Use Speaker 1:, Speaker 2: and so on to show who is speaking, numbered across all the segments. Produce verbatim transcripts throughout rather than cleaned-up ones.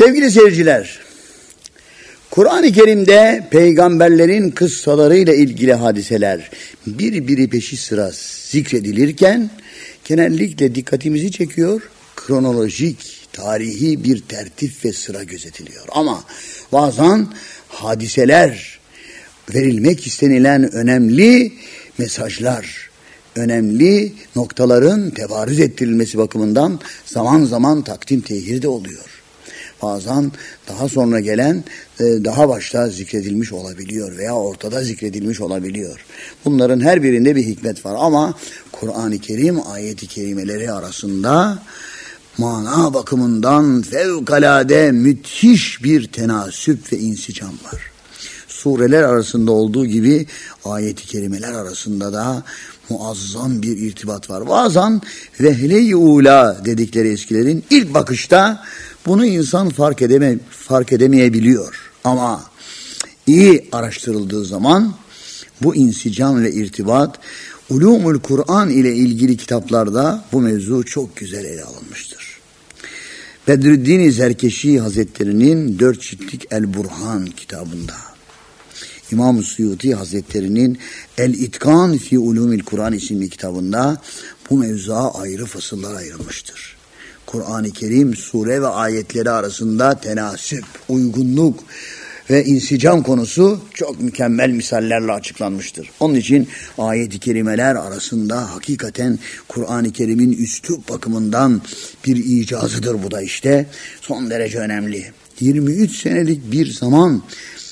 Speaker 1: Sevgili seyirciler, Kur'an-ı Kerim'de peygamberlerin kıssalarıyla ilgili hadiseler birbiri peşi sıra zikredilirken genellikle dikkatimizi çekiyor, kronolojik, tarihi bir tertip ve sıra gözetiliyor. Ama bazen hadiseler, verilmek istenilen önemli mesajlar, önemli noktaların tebarüz ettirilmesi bakımından zaman zaman takdim tehir de oluyor. Bazen daha sonra gelen daha başta zikredilmiş olabiliyor veya ortada zikredilmiş olabiliyor. Bunların her birinde bir hikmet var ama Kur'an-ı Kerim ayet-i kerimeleri arasında mana bakımından fevkalade müthiş bir tenasüp ve insicam var. Sureler arasında olduğu gibi ayet-i kerimeler arasında da muazzam bir irtibat var. Bazen vehle-i ula dedikleri eskilerin ilk bakışta bunu insan fark edeme, fark edemeyebiliyor. Ama iyi araştırıldığı zaman bu insicam ve irtibat Ulûmul Kur'an ile ilgili kitaplarda bu mevzu çok güzel ele alınmıştır. Bedrüddin Zerkeşi Hazretleri'nin dört ciltlik El-Burhan kitabında, İmam Suyuti Hazretleri'nin El-İtkan fi Ulûmil Kur'an isimli kitabında bu mevzuya ayrı fasıllar ayrılmıştır. Kur'an-ı Kerim sure ve ayetleri arasında tenasüp, uygunluk ve insicam konusu çok mükemmel misallerle açıklanmıştır. Onun için ayet-i kerimeler arasında hakikaten Kur'an-ı Kerim'in üslup bakımından bir icazıdır bu da işte. Son derece önemli. yirmi üç senelik bir zaman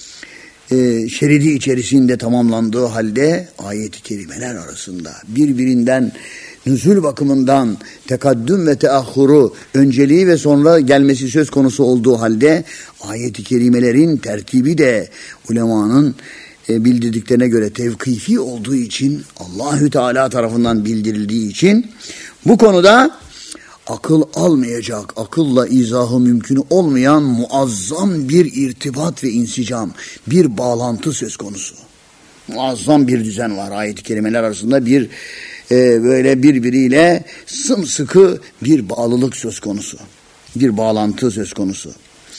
Speaker 1: e, şeridi içerisinde tamamlandığı halde ayet-i kerimeler arasında birbirinden nüzul bakımından tekaddüm ve teahhuru, önceliği ve sonra gelmesi söz konusu olduğu halde ayet-i kerimelerin tertibi de ulemanın e, bildirdiklerine göre tevkifi olduğu için, Allahü Teala tarafından bildirildiği için bu konuda akıl almayacak, akılla izahı mümkün olmayan muazzam bir irtibat ve insicam, bir bağlantı söz konusu. Muazzam bir düzen var ayet-i kerimeler arasında, bir Ee, böyle birbiriyle sımsıkı bir bağlılık söz konusu. Bir bağlantı söz konusu.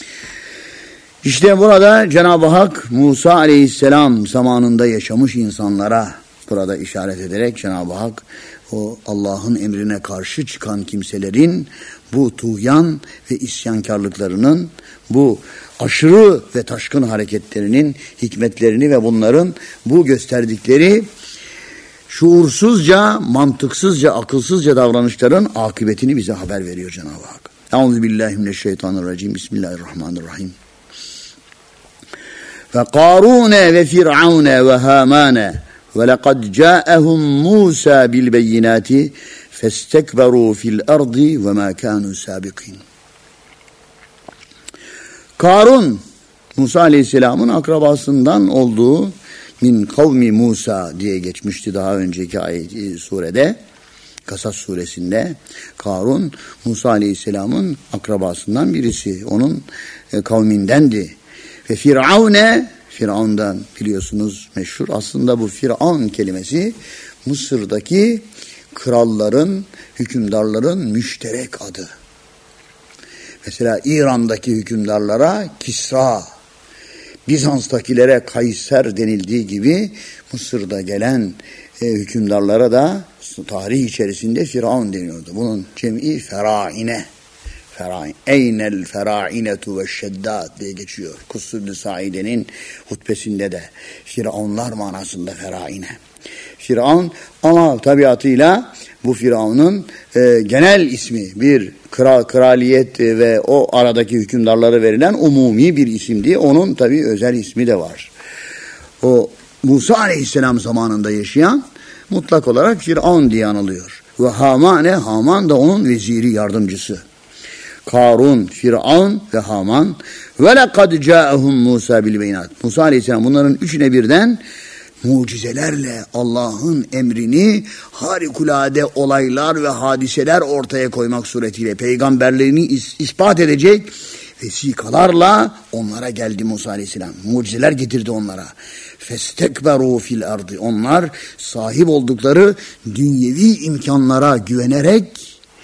Speaker 1: İşte burada Cenab-ı Hak Musa Aleyhisselam zamanında yaşamış insanlara burada işaret ederek Cenab-ı Hak o Allah'ın emrine karşı çıkan kimselerin bu tuğyan ve isyankarlıklarının, bu aşırı ve taşkın hareketlerinin hikmetlerini ve bunların bu gösterdikleri şuursuzca, mantıksızca, akılsızca davranışların akıbetini bize haber veriyor Cenab-ı Hak. Euzubillahimineşşeytanirracim. Bismillahirrahmanirrahim. Ve Karune ve Firavune ve Hamane ve lekad câehum Musa bil beyinati festekberu fil ardi ve ma kânû sâbiqîn. Karun, Musa Aleyhisselam'ın akrabasından olduğu min kavmi Musa diye geçmişti daha önceki ayet surede, Kasas suresinde. Karun, Musa Aleyhisselam'ın akrabasından birisi. Onun e, kavmindendi. Ve Firavune, Firavun'dan biliyorsunuz meşhur. Aslında bu Firavun kelimesi Mısır'daki kralların, hükümdarların müşterek adı. Mesela İran'daki hükümdarlara Kisra, Bizans'takilere Kayser denildiği gibi Mısır'da gelen e, hükümdarlara da tarih içerisinde Firavun deniyordu. Bunun cem'i feraine. Ferain. Eynel ferainetu ve şeddat diye geçiyor. Kussübü Saide'nin hutbesinde de Firavunlar manasında feraine. Firavun ama tabiatıyla bu Firavun'un e, genel ismi bir kral, kraliyet ve o aradaki hükümdarlara verilen umumi bir isimdi. Onun tabii özel ismi de var. O Musa Aleyhisselam zamanında yaşayan mutlak olarak Firavun diye anılıyor. Ve Hamane, Haman da onun veziri, yardımcısı. Karun, Firavun ve Haman. Ve lekad câehum Musa bil beyinat. Musa Aleyhisselam bunların üçüne birden mucizelerle Allah'ın emrini harikulade olaylar ve hadiseler ortaya koymak suretiyle peygamberlerini is- ispat edecek vesikalarla onlara geldi Musa Aleyhisselam. Mucizeler getirdi onlara. Festekberu fil ardı. Onlar sahip oldukları dünyevi imkanlara güvenerek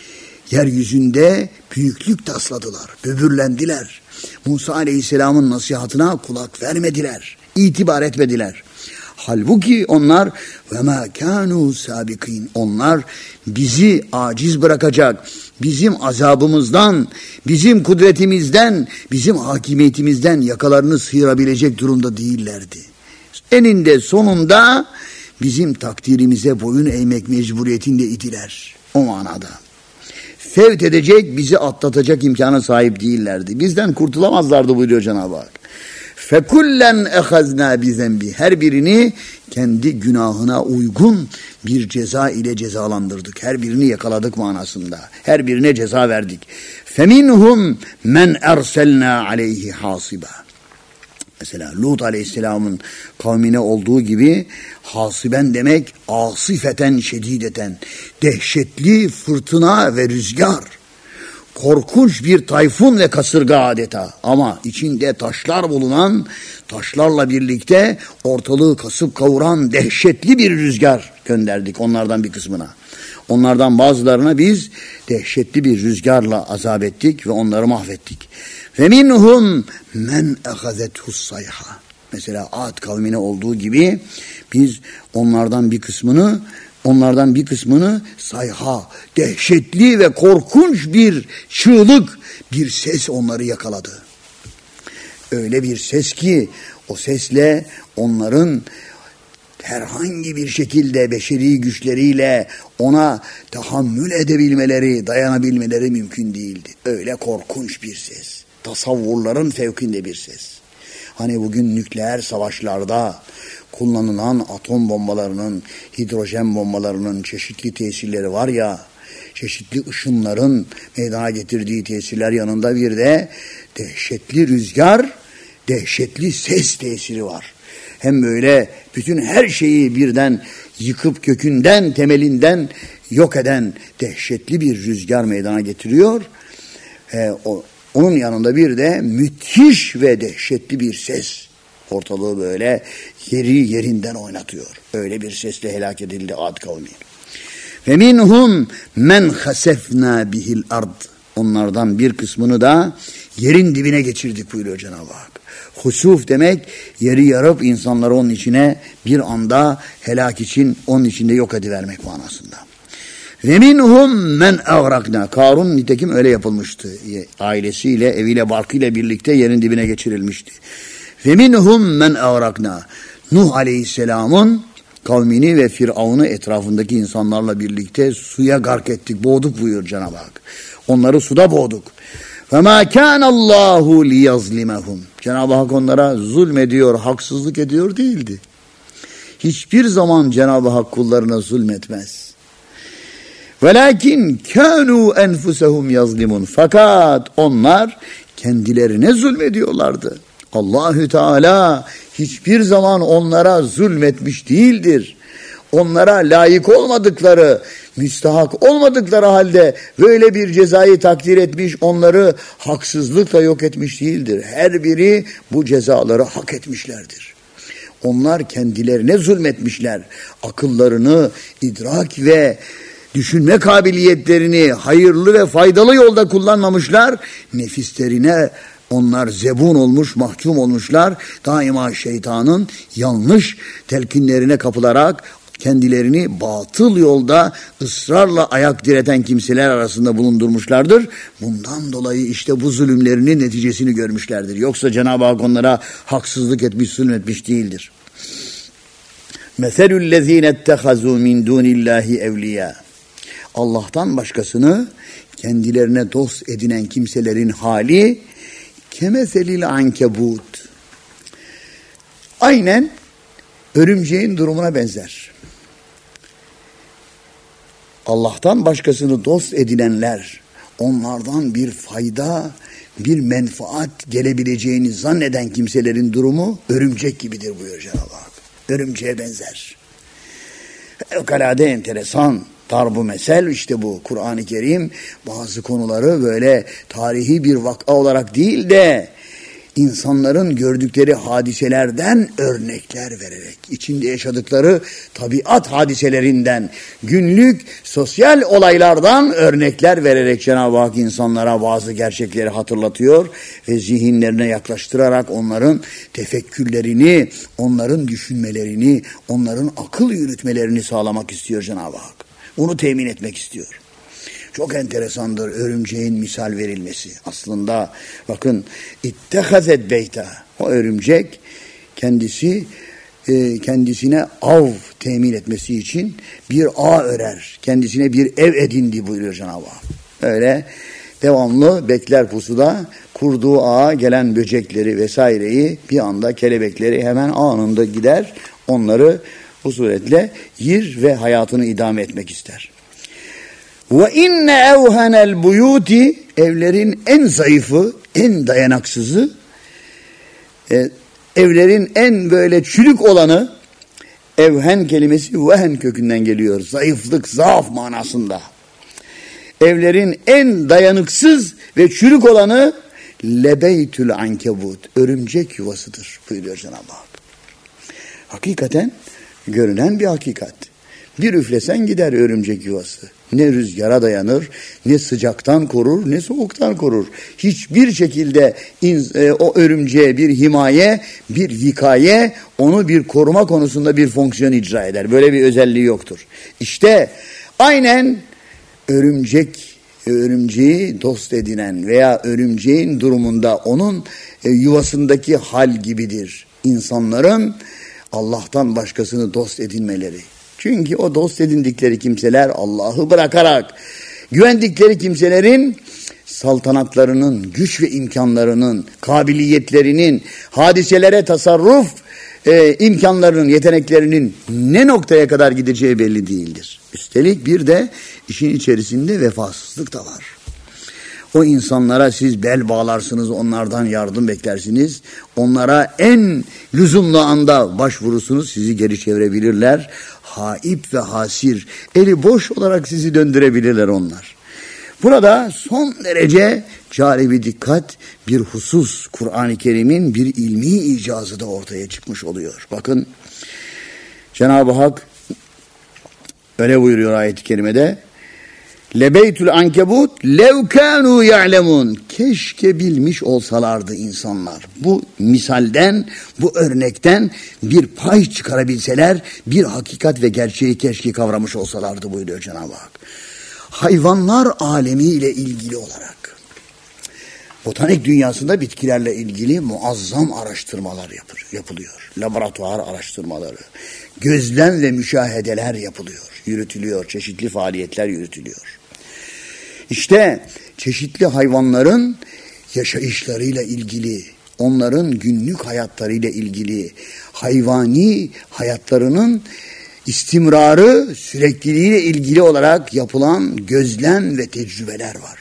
Speaker 1: yeryüzünde büyüklük tasladılar, böbürlendiler. Musa Aleyhisselam'ın nasihatına kulak vermediler, itibar etmediler. Halbuki onlar ve ma kanu sabikin, onlar bizi aciz bırakacak, bizim azabımızdan, bizim kudretimizden, bizim hakimiyetimizden yakalarını sıyırabilecek durumda değillerdi. Eninde sonunda bizim takdirimize boyun eğmek mecburiyetinde idiler. O manada. Fevt edecek, bizi atlatacak imkana sahip değillerdi. Bizden kurtulamazlardı buyuruyor Cenab-ı Hak. Fekullen ehazna bizembi, her birini kendi günahına uygun bir ceza ile cezalandırdık. Her birini yakaladık manasında. Her birine ceza verdik. Feminhum men erselna aleyhi hasiba. Mesela Lut Aleyhisselam'ın kavmine olduğu gibi hasiben demek asifeten şedideten, dehşetli fırtına ve rüzgar. Korkunç bir tayfun ve kasırga adeta, ama içinde taşlar bulunan, taşlarla birlikte ortalığı kasıp kavuran dehşetli bir rüzgar gönderdik onlardan bir kısmına. Onlardan bazılarına biz dehşetli bir rüzgarla azap ettik ve onları mahvettik. Ve minhum men ehazethus sayha. Mesela Ad kavmine olduğu gibi biz onlardan bir kısmını Onlardan bir kısmını sayha, dehşetli ve korkunç bir çığlık, bir ses onları yakaladı. Öyle bir ses ki o sesle onların herhangi bir şekilde beşeri güçleriyle ona tahammül edebilmeleri, dayanabilmeleri mümkün değildi. Öyle korkunç bir ses. Tasavvurların fevkinde bir ses. Hani bugün nükleer savaşlarda kullanılan atom bombalarının, hidrojen bombalarının çeşitli tesirleri var ya, çeşitli ışınların meydana getirdiği tesirler yanında bir de dehşetli rüzgar, dehşetli ses tesiri var. Hem böyle bütün her şeyi birden yıkıp kökünden, temelinden yok eden dehşetli bir rüzgar meydana getiriyor. Ee, o, onun yanında bir de müthiş ve dehşetli bir ses. Ortalığı böyle yeri yerinden oynatıyor. Öyle bir sesle helak edildi Ad kavmi. Ve minhum men hasefna bihil ard. Onlardan bir kısmını da yerin dibine geçirdik buyuruyor Cenab-ı Hak. Husuf demek yeri yarıp insanları onun içine bir anda helak için onun içinde yok edivermek manasında. Ve minhum men agrakna. Karun nitekim öyle yapılmıştı. Ailesiyle, eviyle, barkıyla birlikte yerin dibine geçirilmişti. Ve minhum men agrakna. Nuh Aleyhisselam'ın kavmini ve Firavun'u etrafındaki insanlarla birlikte suya gark ettik, boğduk buyuruyor Cenab-ı Hak. Onları suda boğduk. Ve ma kana Allahu liyazlimahum. Cenab-ı Hak onlara zulmediyor, haksızlık ediyor değildi. Hiçbir zaman Cenab-ı Hak kullarına zulmetmez. Velakin kanu enfusahum yazlimun. Fakat onlar kendilerine zulmediyorlardı. Allahü Teala hiçbir zaman onlara zulmetmiş değildir. Onlara layık olmadıkları, müstahak olmadıkları halde böyle bir cezayı takdir etmiş, onları haksızlıkla yok etmiş değildir. Her biri bu cezaları hak etmişlerdir. Onlar kendilerine zulmetmişler. Akıllarını, idrak ve düşünme kabiliyetlerini hayırlı ve faydalı yolda kullanmamışlar. Nefislerine onlar zebun olmuş, mahkum olmuşlar. Daima şeytanın yanlış telkinlerine kapılarak kendilerini batıl yolda ısrarla ayak direten kimseler arasında bulundurmuşlardır. Bundan dolayı işte bu zulümlerinin neticesini görmüşlerdir. Yoksa Cenab-ı Hak onlara haksızlık etmiş, zulmetmiş değildir. Meselüllezine ettehazû min dûnillâhi evliyâ. Allah'tan başkasını kendilerine dost edinen kimselerin hali kemeselil ankebut. Aynen örümceğin durumuna benzer. Allah'tan başkasını dost edinenler, onlardan bir fayda, bir menfaat gelebileceğini zanneden kimselerin durumu örümcek gibidir buyuruyor Cenab-ı Hak. Örümceğe benzer. Fevkalade enteresan. Darbu mesel işte bu Kur'an-ı Kerim bazı konuları böyle tarihi bir vaka olarak değil de insanların gördükleri hadiselerden örnekler vererek, içinde yaşadıkları tabiat hadiselerinden, günlük sosyal olaylardan örnekler vererek Cenab-ı Hak insanlara bazı gerçekleri hatırlatıyor ve zihinlerine yaklaştırarak onların tefekkürlerini, onların düşünmelerini, onların akıl yürütmelerini sağlamak istiyor Cenab-ı Hak. Bunu temin etmek istiyor. Çok enteresandır örümceğin misal verilmesi. Aslında bakın ittehazet beyta. O örümcek kendisi e, kendisine av temin etmesi için bir ağ örer. Kendisine bir ev edindi buyuruyor Cenab-ı Hak. Öyle devamlı bekler pusuda, kurduğu ağa gelen böcekleri vesaireyi bir anda kelebekleri hemen anında gider. Onları bu suretle yer ve hayatını idame etmek ister. Ve inne evhenel buyuti, evlerin en zayıfı, en dayanaksızı, e, evlerin en böyle çürük olanı, evhen kelimesi vehen kökünden geliyor. Zayıflık, zaaf manasında. Evlerin en dayanıksız ve çürük olanı lebeytül ankebut, örümcek yuvasıdır buyuruyor Cenab-ı Hak. Hakikaten görünen bir hakikat. Bir üflesen gider örümcek yuvası. Ne rüzgara dayanır, ne sıcaktan korur, ne soğuktan korur. Hiçbir şekilde e, o örümceğe bir himaye, bir vikaye, onu bir koruma konusunda bir fonksiyon icra eder. Böyle bir özelliği yoktur. İşte aynen örümcek, örümceği dost edinen veya örümceğin durumunda onun e, yuvasındaki hal gibidir. İnsanların Allah'tan başkasını dost edinmeleri. Çünkü o dost edindikleri kimseler Allah'ı bırakarak, güvendikleri kimselerin saltanatlarının, güç ve imkanlarının, kabiliyetlerinin, hadiselere tasarruf e, imkanlarının, yeteneklerinin ne noktaya kadar gideceği belli değildir. Üstelik bir de işin içerisinde vefasızlık da var. O insanlara siz bel bağlarsınız, onlardan yardım beklersiniz. Onlara en lüzumlu anda başvurursunuz, sizi geri çevirebilirler. Haip ve hasir, eli boş olarak sizi döndürebilirler onlar. Burada son derece cari bir dikkat, bir husus, Kur'an-ı Kerim'in bir ilmi icazı da ortaya çıkmış oluyor. Bakın Cenab-ı Hak öyle buyuruyor ayet-i kerimede. Lebeytül ankebut lev kânû ya'lemûn. Keşke bilmiş olsalardı insanlar. Bu misalden, bu örnekten bir pay çıkarabilseler, bir hakikat ve gerçeği keşke kavramış olsalardı buyuruyor Cenab-ı Hak. Hayvanlar alemiyle ilgili olarak, botanik dünyasında bitkilerle ilgili muazzam araştırmalar yapır, yapılıyor. Laboratuvar araştırmaları, gözlem ve müşahedeler yapılıyor, yürütülüyor, çeşitli faaliyetler yürütülüyor. İşte çeşitli hayvanların yaşayışlarıyla ilgili, onların günlük hayatlarıyla ilgili, hayvani hayatlarının istimrarı, sürekliliğiyle ilgili olarak yapılan gözlem ve tecrübeler var.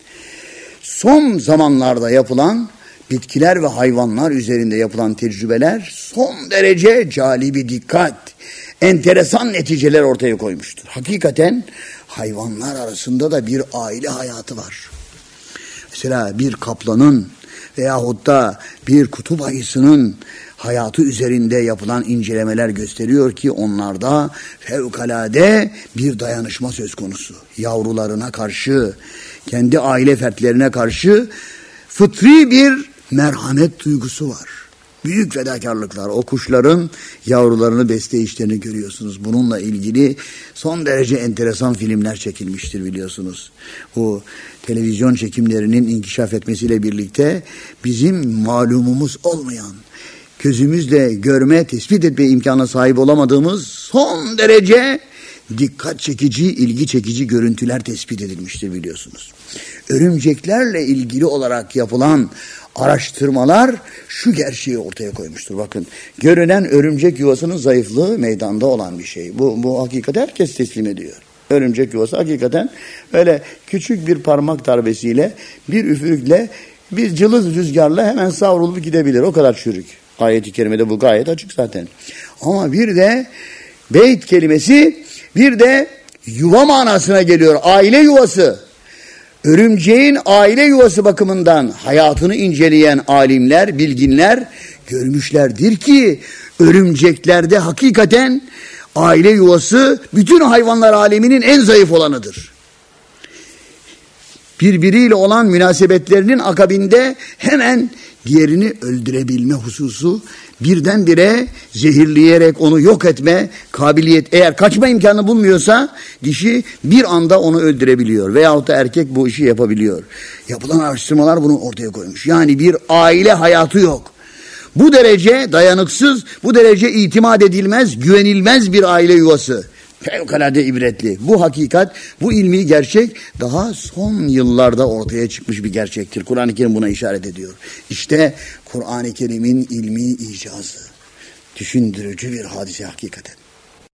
Speaker 1: Son zamanlarda yapılan bitkiler ve hayvanlar üzerinde yapılan tecrübeler son derece calibi dikkat, enteresan neticeler ortaya koymuştur. Hakikaten hayvanlar arasında da bir aile hayatı var. Mesela bir kaplanın veyahut da bir kutup ayısının hayatı üzerinde yapılan incelemeler gösteriyor ki onlarda fevkalade bir dayanışma söz konusu. Yavrularına karşı, kendi aile fertlerine karşı fıtri bir merhamet duygusu var. Büyük fedakarlıklar. O kuşların yavrularını besleyişlerini görüyorsunuz. Bununla ilgili son derece enteresan filmler çekilmiştir biliyorsunuz. Bu televizyon çekimlerinin inkişaf etmesiyle birlikte bizim malumumuz olmayan, gözümüzle görme, tespit etme imkanına sahip olamadığımız son derece dikkat çekici, ilgi çekici görüntüler tespit edilmiştir biliyorsunuz. Örümceklerle ilgili olarak yapılan araştırmalar şu gerçeği ortaya koymuştur. Bakın, görünen örümcek yuvasının zayıflığı meydanda olan bir şey. Bu, bu hakikati herkes teslim ediyor. Örümcek yuvası hakikaten öyle küçük bir parmak darbesiyle, bir üfürükle, bir cılız rüzgarla hemen savrulup gidebilir. O kadar çürük. Ayet-i kerimede bu gayet açık zaten. Ama bir de beyt kelimesi bir de yuva manasına geliyor. Aile yuvası. Örümceğin aile yuvası bakımından hayatını inceleyen alimler, bilginler görmüşlerdir ki örümceklerde hakikaten aile yuvası bütün hayvanlar aleminin en zayıf olanıdır. Birbiriyle olan münasebetlerinin akabinde hemen diğerini öldürebilme hususu, birdenbire zehirleyerek onu yok etme kabiliyet, eğer kaçma imkanı bulmuyorsa dişi bir anda onu öldürebiliyor veyahut da erkek bu işi yapabiliyor. Yapılan araştırmalar bunu ortaya koymuş. Yani bir aile hayatı yok. Bu derece dayanıksız, bu derece itimat edilmez, güvenilmez bir aile yuvası. Fevkalade ibretli. Bu hakikat, bu ilmi gerçek daha son yıllarda ortaya çıkmış bir gerçektir. Kur'an-ı Kerim buna işaret ediyor. İşte Kur'an-ı Kerim'in ilmi icazı. Düşündürücü bir hadise hakikaten.